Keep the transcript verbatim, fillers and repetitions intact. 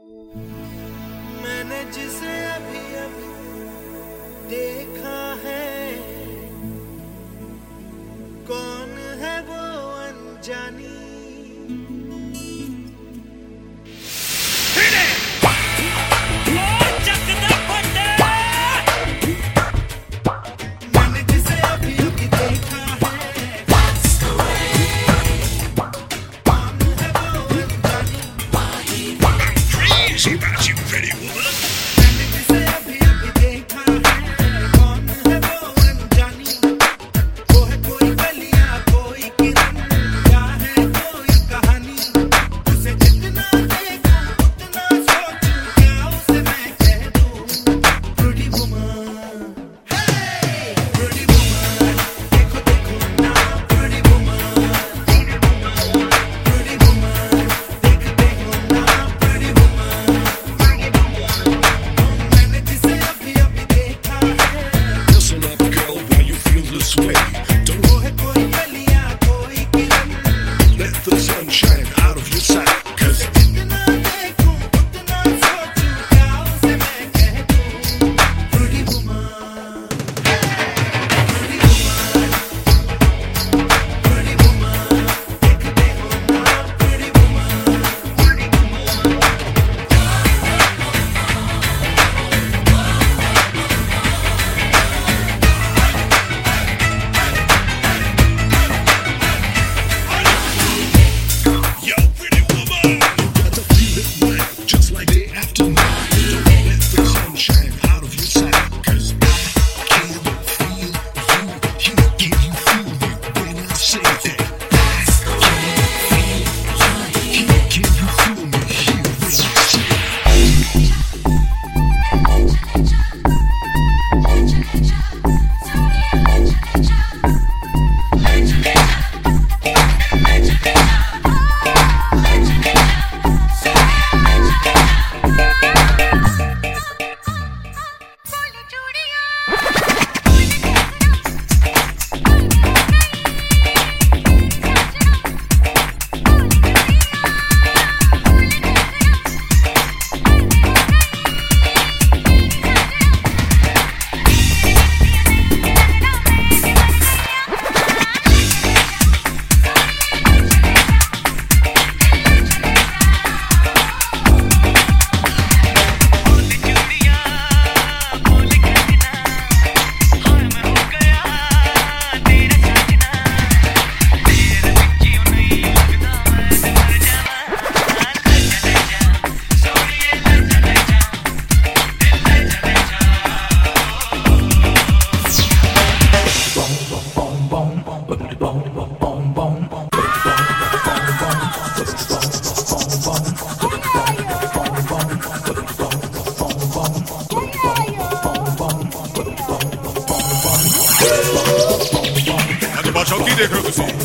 मैंने जिसे अभी अभी देखा है, कौन है वो अनजानी। मैंने जिसे अभी अभी देखा है, कौन है वो अनजानी। Crazy about you, pretty woman. मैंने जिसे अभी अभी देखा है, कौन है वो अनजानी। वो है कोई गलियां, कोई किरण, या है कोई कहानी। उसे जितना देखूं उतना सोचूं, क्या उसे मैं कह दूं। Pretty woman, hey, pretty woman, देखो देखो ना, pretty woman, pretty woman, देखते हो ना, pretty woman। मैंने जिसे अभी अभी देखा है, Listen up, girl, why you feel this way. Don't वो है कोई गलियां, कोई किरण। let the sun shine out of your sight. Cause जितना देखूं उतना सोचूं, क्या उसे मैं कह दूं। Pretty woman, pretty woman, pretty woman, देखते हो ना, pretty woman, pretty woman। yo, pretty woman, you got to feel it right, just like the afternoon. Don't let the sun shine out of your sight. Cause I can feel you, you, can you feel me when I say that? I can feel you, you, can you feel me here when I say बादशाह की देख रहे हो तुसी